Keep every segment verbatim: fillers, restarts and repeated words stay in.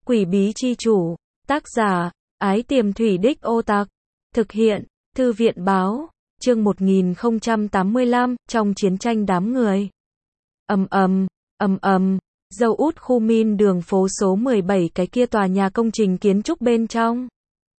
Quỷ bí chi chủ, tác giả, Ái Tiềm Thủy Đích Ô Tặc, thực hiện, Thư viện báo, chương một nghìn không trăm tám mươi lăm, trong chiến tranh đám người. Ầm ầm, ầm ầm, dâu út khu min đường phố số mười bảy cái kia tòa nhà công trình kiến trúc bên trong.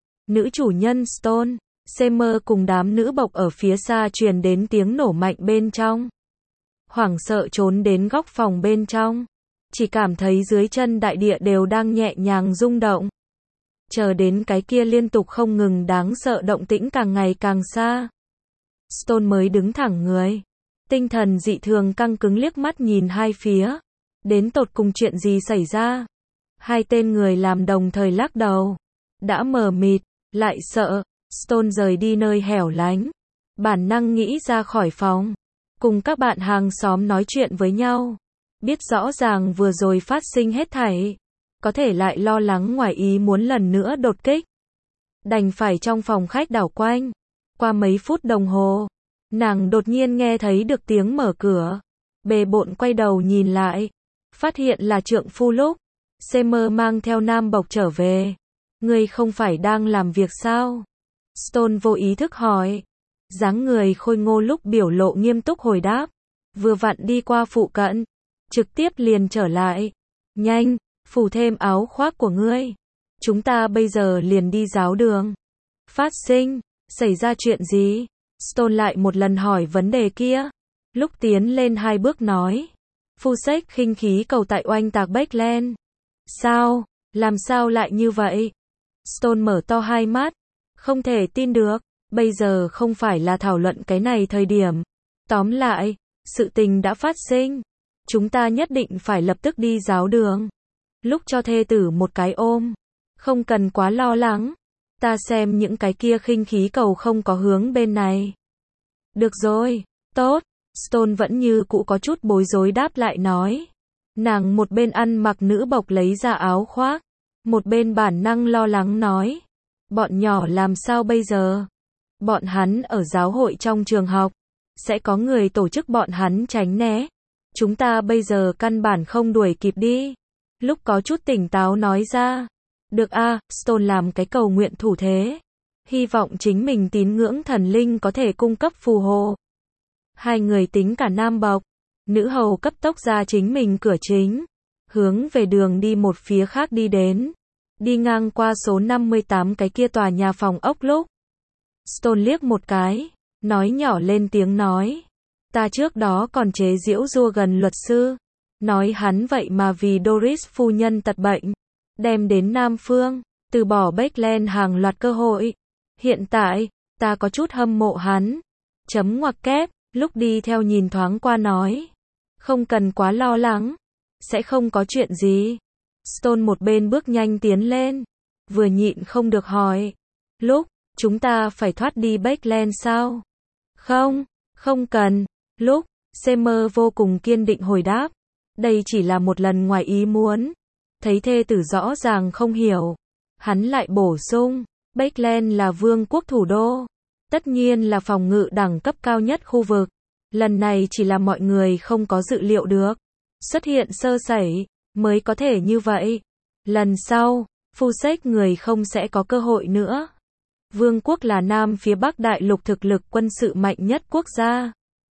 Nữ chủ nhân Stone, Summer cùng đám nữ bộc ở phía xa truyền đến tiếng nổ mạnh bên trong. Hoảng sợ trốn đến góc phòng bên trong. Chỉ cảm thấy dưới chân đại địa đều đang nhẹ nhàng rung động. Chờ đến cái kia liên tục không ngừng đáng sợ động tĩnh càng ngày càng xa. Stone mới đứng thẳng người. Tinh thần dị thường căng cứng liếc mắt nhìn hai phía. Đến tột cùng chuyện gì xảy ra? Hai tên người làm đồng thời lắc đầu. Đã mờ mịt, lại sợ. Stone rời đi nơi hẻo lánh. Bản năng nghĩ ra khỏi phòng. Cùng các bạn hàng xóm nói chuyện với nhau. Biết rõ ràng vừa rồi phát sinh hết thảy. Có thể lại lo lắng ngoài ý muốn lần nữa đột kích. Đành phải trong phòng khách đảo quanh. Qua mấy phút đồng hồ, nàng đột nhiên nghe thấy được tiếng mở cửa. Bề bộn quay đầu nhìn lại. Phát hiện là trượng phu Lúc. Summer mang theo nam bộc trở về. Ngươi không phải đang làm việc sao? Stone vô ý thức hỏi. Dáng người khôi ngô Lúc biểu lộ nghiêm túc hồi đáp. Vừa vặn đi qua phụ cận. Trực tiếp liền trở lại. Nhanh, phủ thêm áo khoác của ngươi. Chúng ta bây giờ liền đi giáo đường. Phát sinh, xảy ra chuyện gì? Stone lại một lần hỏi vấn đề kia. Lúc tiến lên hai bước nói. Fusek khinh khí cầu tại oanh tạc Backland. Sao? Làm sao lại như vậy? Stone mở to hai mắt. Không thể tin được. Bây giờ không phải là thảo luận cái này thời điểm. Tóm lại, sự tình đã phát sinh. Chúng ta nhất định phải lập tức đi giáo đường. Lúc cho thê tử một cái ôm. Không cần quá lo lắng. Ta xem những cái kia khinh khí cầu không có hướng bên này. Được rồi, tốt. Stone vẫn như cũ có chút bối rối đáp lại nói. Nàng một bên ăn mặc nữ bộc lấy ra áo khoác. Một bên bản năng lo lắng nói. Bọn nhỏ làm sao bây giờ? Bọn hắn ở giáo hội trong trường học. Sẽ có người tổ chức bọn hắn tránh né. Chúng ta bây giờ căn bản không đuổi kịp đi. Lúc có chút tỉnh táo nói ra. Được a, à, Stone làm cái cầu nguyện thủ thế. Hy vọng chính mình tín ngưỡng thần linh có thể cung cấp phù hộ. Hai người tính cả nam bộc. Nữ hầu cấp tốc ra chính mình cửa chính. Hướng về đường đi một phía khác đi đến. Đi ngang qua số năm mươi tám cái kia tòa nhà phòng ốc Lúc. Stone liếc một cái. Nói nhỏ lên tiếng nói. Ta trước đó còn chế giễu rua gần luật sư. Nói hắn vậy mà vì Doris phu nhân tật bệnh. Đem đến Nam Phương. Từ bỏ Backland hàng loạt cơ hội. Hiện tại, ta có chút hâm mộ hắn. Chấm ngoặc kép. Lúc đi theo nhìn thoáng qua nói. Không cần quá lo lắng. Sẽ không có chuyện gì. Stone một bên bước nhanh tiến lên. Vừa nhịn không được hỏi. Lúc, chúng ta phải thoát đi Backland sao? Không, không cần. Lúc, Summer vô cùng kiên định hồi đáp. Đây chỉ là một lần ngoài ý muốn. Thấy thê tử rõ ràng không hiểu. Hắn lại bổ sung. Backland là vương quốc thủ đô. Tất nhiên là phòng ngự đẳng cấp cao nhất khu vực. Lần này chỉ là mọi người không có dự liệu được. Xuất hiện sơ sẩy, mới có thể như vậy. Lần sau, Fusek người không sẽ có cơ hội nữa. Vương quốc là Nam phía Bắc đại lục thực lực quân sự mạnh nhất quốc gia.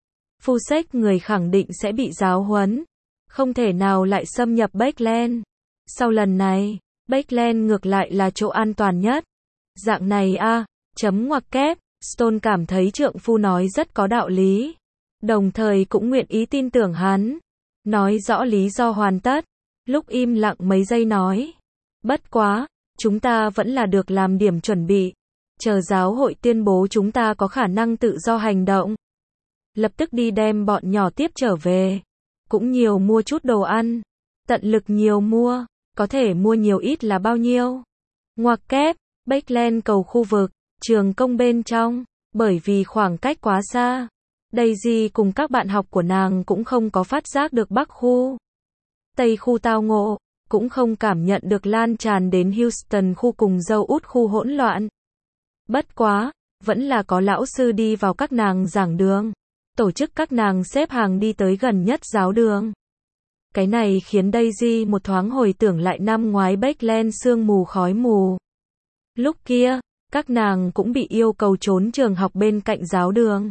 Fusek người khẳng định sẽ bị giáo huấn. Không thể nào lại xâm nhập Backland. Sau lần này, Backland ngược lại là chỗ an toàn nhất. Dạng này a, à, chấm ngoặc kép, Stone cảm thấy trượng phu nói rất có đạo lý. Đồng thời cũng nguyện ý tin tưởng hắn. Nói rõ lý do hoàn tất. Lúc im lặng mấy giây nói. Bất quá, chúng ta vẫn là được làm điểm chuẩn bị. Chờ giáo hội tuyên bố chúng ta có khả năng tự do hành động. Lập tức đi đem bọn nhỏ tiếp trở về. Cũng nhiều mua chút đồ ăn. Tận lực nhiều mua. Có thể mua nhiều ít là bao nhiêu. Ngoặc kép, Backland cầu khu vực, trường công bên trong. Bởi vì khoảng cách quá xa. Daisy cùng các bạn học của nàng cũng không có phát giác được Bắc khu. Tây khu tao ngộ. Cũng không cảm nhận được lan tràn đến Houston khu cùng dâu út khu hỗn loạn. Bất quá, vẫn là có lão sư đi vào các nàng giảng đường. Tổ chức các nàng xếp hàng đi tới gần nhất giáo đường. Cái này khiến Daisy một thoáng hồi tưởng lại năm ngoái Beckland sương mù khói mù. Lúc kia, các nàng cũng bị yêu cầu trốn trường học bên cạnh giáo đường.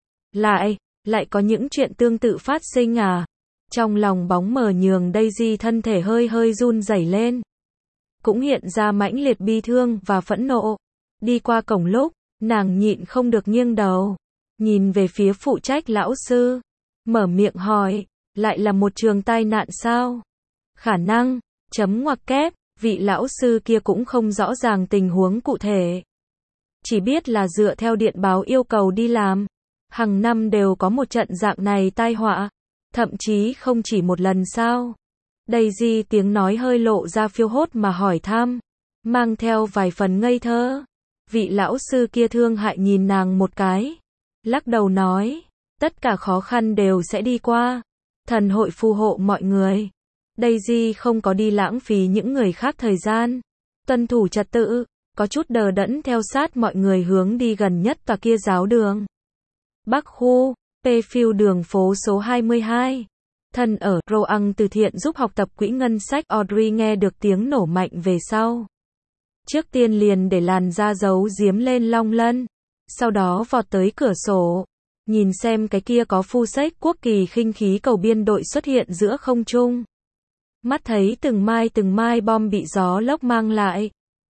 Lại, lại có những chuyện tương tự phát sinh à? Trong lòng bóng mờ nhường Daisy thân thể hơi hơi run rẩy lên. Cũng hiện ra mãnh liệt bi thương và phẫn nộ. Đi qua cổng lúc, nàng nhịn không được nghiêng đầu. Nhìn về phía phụ trách lão sư. Mở miệng hỏi, lại là một trường tai nạn sao? Khả năng, chấm ngoặc kép, vị lão sư kia cũng không rõ ràng tình huống cụ thể. Chỉ biết là dựa theo điện báo yêu cầu đi làm. Hàng năm đều có một trận dạng này tai họa. Thậm chí không chỉ một lần sao. Daisy tiếng nói hơi lộ ra phiêu hốt mà hỏi thăm. Mang theo vài phần ngây thơ. Vị lão sư kia thương hại nhìn nàng một cái. Lắc đầu nói. Tất cả khó khăn đều sẽ đi qua. Thần hội phù hộ mọi người. Daisy không có đi lãng phí những người khác thời gian. Tuân thủ trật tự. Có chút đờ đẫn theo sát mọi người hướng đi gần nhất tòa kia giáo đường. Bắc khu, Pfield đường phố số hai mươi hai. Thân ở Roang từ thiện giúp học tập quỹ ngân sách. Audrey nghe được tiếng nổ mạnh về sau. Trước tiên liền để làn da giấu giếm lên long lân. Sau đó vọt tới cửa sổ. Nhìn xem cái kia có phu sách quốc kỳ khinh khí cầu biên đội xuất hiện giữa không trung. Mắt thấy từng mai từng mai bom bị gió lốc mang lại.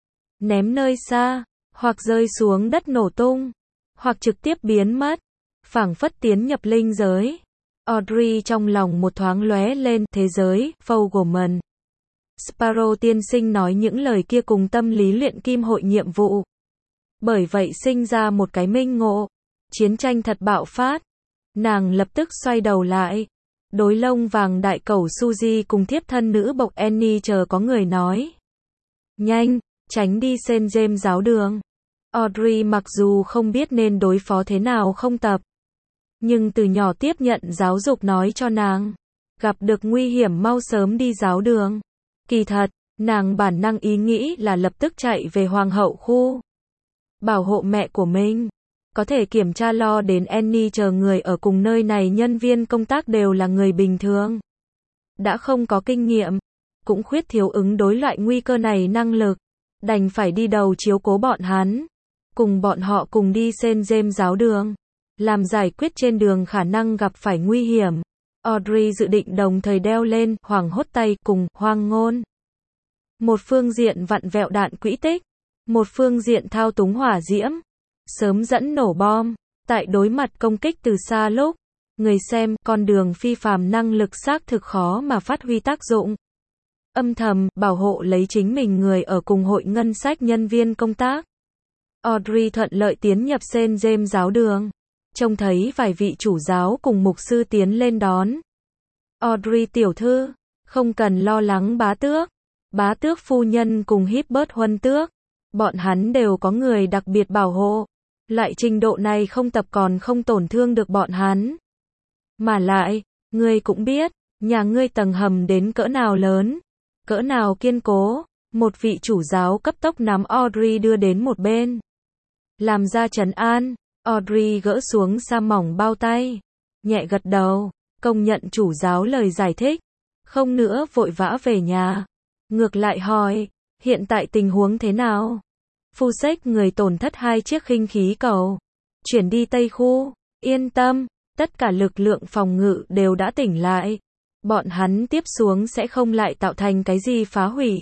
Ném nơi xa, hoặc rơi xuống đất nổ tung, hoặc trực tiếp biến mất. Phảng phất tiến nhập linh giới. Audrey trong lòng một thoáng lóe lên thế giới, Fogelman. Sparrow tiên sinh nói những lời kia cùng tâm lý luyện kim hội nhiệm vụ. Bởi vậy sinh ra một cái minh ngộ. Chiến tranh thật bạo phát. Nàng lập tức xoay đầu lại. Đối lông vàng đại cẩu Suzy cùng thiếp thân nữ bộc Annie chờ có người nói. Nhanh, tránh đi Saint James giáo đường. Audrey mặc dù không biết nên đối phó thế nào không tập. Nhưng từ nhỏ tiếp nhận giáo dục nói cho nàng. Gặp được nguy hiểm mau sớm đi giáo đường. Kỳ thật, nàng bản năng ý nghĩ là lập tức chạy về hoàng hậu khu. Bảo hộ mẹ của mình. Có thể kiểm tra lo đến Annie chờ người ở cùng nơi này nhân viên công tác đều là người bình thường. Đã không có kinh nghiệm. Cũng khuyết thiếu ứng đối loại nguy cơ này năng lực. Đành phải đi đầu chiếu cố bọn hắn. Cùng bọn họ cùng đi Saint James giáo đường. Làm giải quyết trên đường khả năng gặp phải nguy hiểm. Audrey dự định đồng thời đeo lên hoàng hốt tay cùng hoang ngôn. Một phương diện vặn vẹo đạn quỹ tích. Một phương diện thao túng hỏa diễm. Sớm dẫn nổ bom. Tại đối mặt công kích từ xa lúc. Người xem con đường phi phàm năng lực xác thực khó mà phát huy tác dụng. Âm thầm bảo hộ lấy chính mình người ở cùng hội ngân sách nhân viên công tác. Audrey thuận lợi tiến nhập Saint James giáo đường. Trông thấy vài vị chủ giáo cùng mục sư tiến lên đón. Audrey tiểu thư, không cần lo lắng bá tước. Bá tước phu nhân cùng Hibbert huân tước. Bọn hắn đều có người đặc biệt bảo hộ. Lại trình độ này không tập còn không tổn thương được bọn hắn. Mà lại, ngươi cũng biết, nhà ngươi tầng hầm đến cỡ nào lớn, cỡ nào kiên cố. Một vị chủ giáo cấp tốc nắm Audrey đưa đến một bên. Làm ra trấn an. Audrey gỡ xuống sa mỏng bao tay. Nhẹ gật đầu. Công nhận chủ giáo lời giải thích. Không nữa vội vã về nhà. Ngược lại hỏi. Hiện tại tình huống thế nào? Phu sách người tổn thất hai chiếc khinh khí cầu. Chuyển đi Tây khu. Yên tâm. Tất cả lực lượng phòng ngự đều đã tỉnh lại. Bọn hắn tiếp xuống sẽ không lại tạo thành cái gì phá hủy.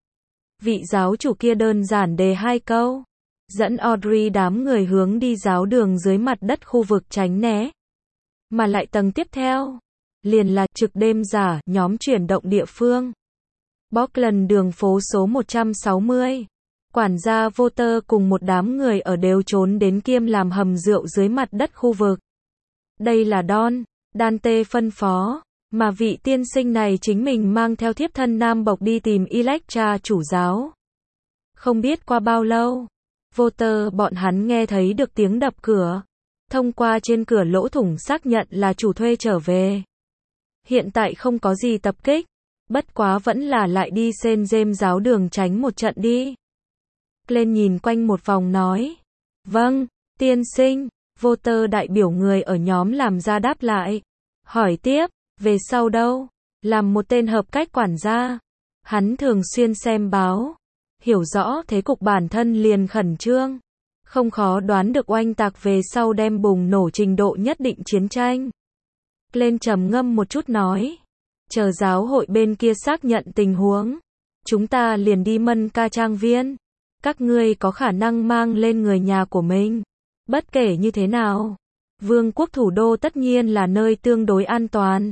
Vị giáo chủ kia đơn giản đề hai câu. Dẫn Audrey đám người hướng đi giáo đường dưới mặt đất khu vực tránh né. Mà lại tầng tiếp theo. Liền là trực đêm giả nhóm chuyển động địa phương. Bockland đường phố số một trăm sáu mươi. Quản gia Voter cùng một đám người ở đều trốn đến kiêm làm hầm rượu dưới mặt đất khu vực. Đây là Don, Dante phân phó. Mà vị tiên sinh này chính mình mang theo thiếp thân nam bộc đi tìm Electra chủ giáo. Không biết qua bao lâu. Voter bọn hắn nghe thấy được tiếng đập cửa. Thông qua trên cửa lỗ thủng xác nhận là chủ thuê trở về. Hiện tại không có gì tập kích. Bất quá vẫn là lại đi Saint James giáo đường tránh một trận đi. Lên nhìn quanh một vòng nói. Vâng, tiên sinh. Voter đại biểu người ở nhóm làm ra đáp lại. Hỏi tiếp, về sau đâu? Làm một tên hợp cách quản gia, hắn thường xuyên xem báo, hiểu rõ thế cục bản thân liền khẩn trương. Không khó đoán được oanh tạc về sau đem bùng nổ trình độ nhất định chiến tranh. Lên trầm ngâm một chút nói. Chờ giáo hội bên kia xác nhận tình huống. Chúng ta liền đi Mân Ca trang viên. Các ngươi có khả năng mang lên người nhà của mình. Bất kể như thế nào, vương quốc thủ đô tất nhiên là nơi tương đối an toàn.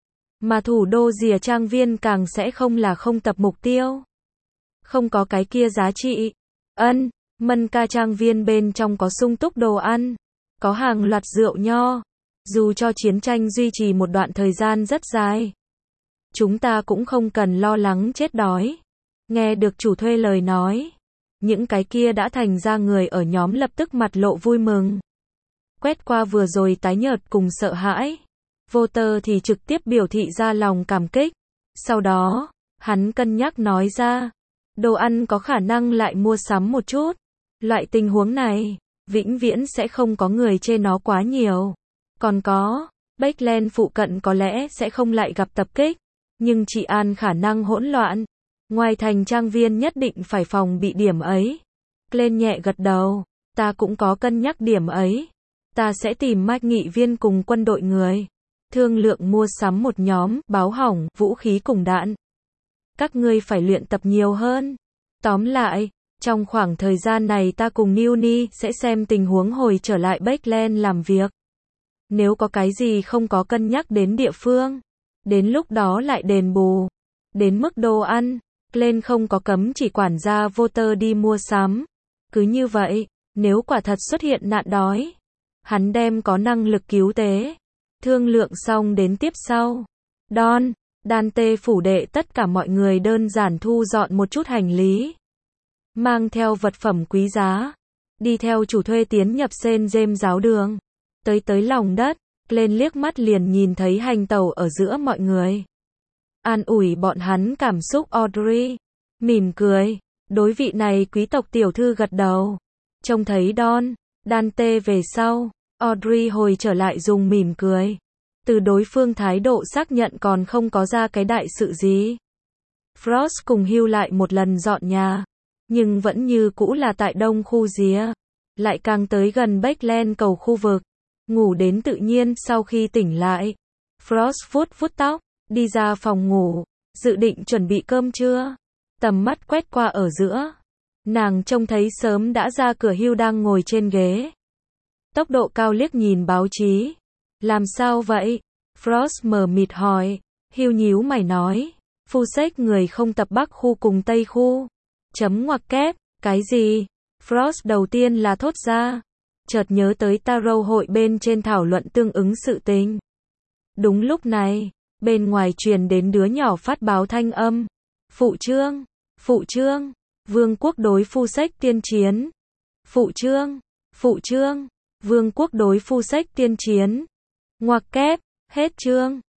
Mà thủ đô rìa trang viên càng sẽ không là không tập mục tiêu. Không có cái kia giá trị. Ân, Mân Ca trang viên bên trong có sung túc đồ ăn. Có hàng loạt rượu nho. Dù cho chiến tranh duy trì một đoạn thời gian rất dài, chúng ta cũng không cần lo lắng chết đói. Nghe được chủ thuê lời nói, những cái kia đã thành ra người ở nhóm lập tức mặt lộ vui mừng. Quét qua vừa rồi tái nhợt cùng sợ hãi, Voter thì trực tiếp biểu thị ra lòng cảm kích. Sau đó, hắn cân nhắc nói ra, đồ ăn có khả năng lại mua sắm một chút. Loại tình huống này, vĩnh viễn sẽ không có người chê nó quá nhiều. Còn có, Bakeland phụ cận có lẽ sẽ không lại gặp tập kích, nhưng trị an khả năng hỗn loạn. Ngoài thành trang viên nhất định phải phòng bị điểm ấy. Glenn nhẹ gật đầu, ta cũng có cân nhắc điểm ấy. Ta sẽ tìm Mike nghị viên cùng quân đội người, thương lượng mua sắm một nhóm báo hỏng, vũ khí cùng đạn. Các ngươi phải luyện tập nhiều hơn. Tóm lại, trong khoảng thời gian này ta cùng Newnie sẽ xem tình huống hồi trở lại Bakeland làm việc. Nếu có cái gì không có cân nhắc đến địa phương, đến lúc đó lại đền bù. Đến mức đồ ăn, Glenn không có cấm chỉ quản gia Voter đi mua sắm. Cứ như vậy, nếu quả thật xuất hiện nạn đói, hắn đem có năng lực cứu tế. Thương lượng xong đến tiếp sau. Don, Dante phủ đệ tất cả mọi người đơn giản thu dọn một chút hành lý. Mang theo vật phẩm quý giá. Đi theo chủ thuê tiến nhập Saint James giáo đường. Tới tới lòng đất, lên liếc mắt liền nhìn thấy hành tẩu ở giữa mọi người. An ủi bọn hắn cảm xúc Audrey. Mỉm cười. Đối vị này quý tộc tiểu thư gật đầu. Trông thấy Don, Dante về sau, Audrey hồi trở lại dùng mỉm cười. Từ đối phương thái độ xác nhận còn không có ra cái đại sự gì. Frost cùng Hugh lại một lần dọn nhà. Nhưng vẫn như cũ là tại đông khu rìa. Lại càng tới gần Bakeland cầu khu vực. Ngủ đến tự nhiên sau khi tỉnh lại. Frost vuốt vuốt tóc, đi ra phòng ngủ, dự định chuẩn bị cơm trưa. Tầm mắt quét qua ở giữa. Nàng trông thấy sớm đã ra cửa Hugh đang ngồi trên ghế. Tốc độ cao liếc nhìn báo chí. Làm sao vậy? Frost mờ mịt hỏi. Hugh nhíu mày nói. Phu sách người không tập Bắc khu cùng Tây khu. Chấm ngoặc kép. Cái gì? Frost đầu tiên là thốt ra. Chợt nhớ tới Tarot hội bên trên thảo luận tương ứng sự tình. Đúng lúc này, bên ngoài truyền đến đứa nhỏ phát báo thanh âm. Phụ trương, phụ trương, vương quốc đối phu sách tiên chiến. Phụ trương, phụ trương, vương quốc đối phu sách tiên chiến. Ngoặc kép, hết chương.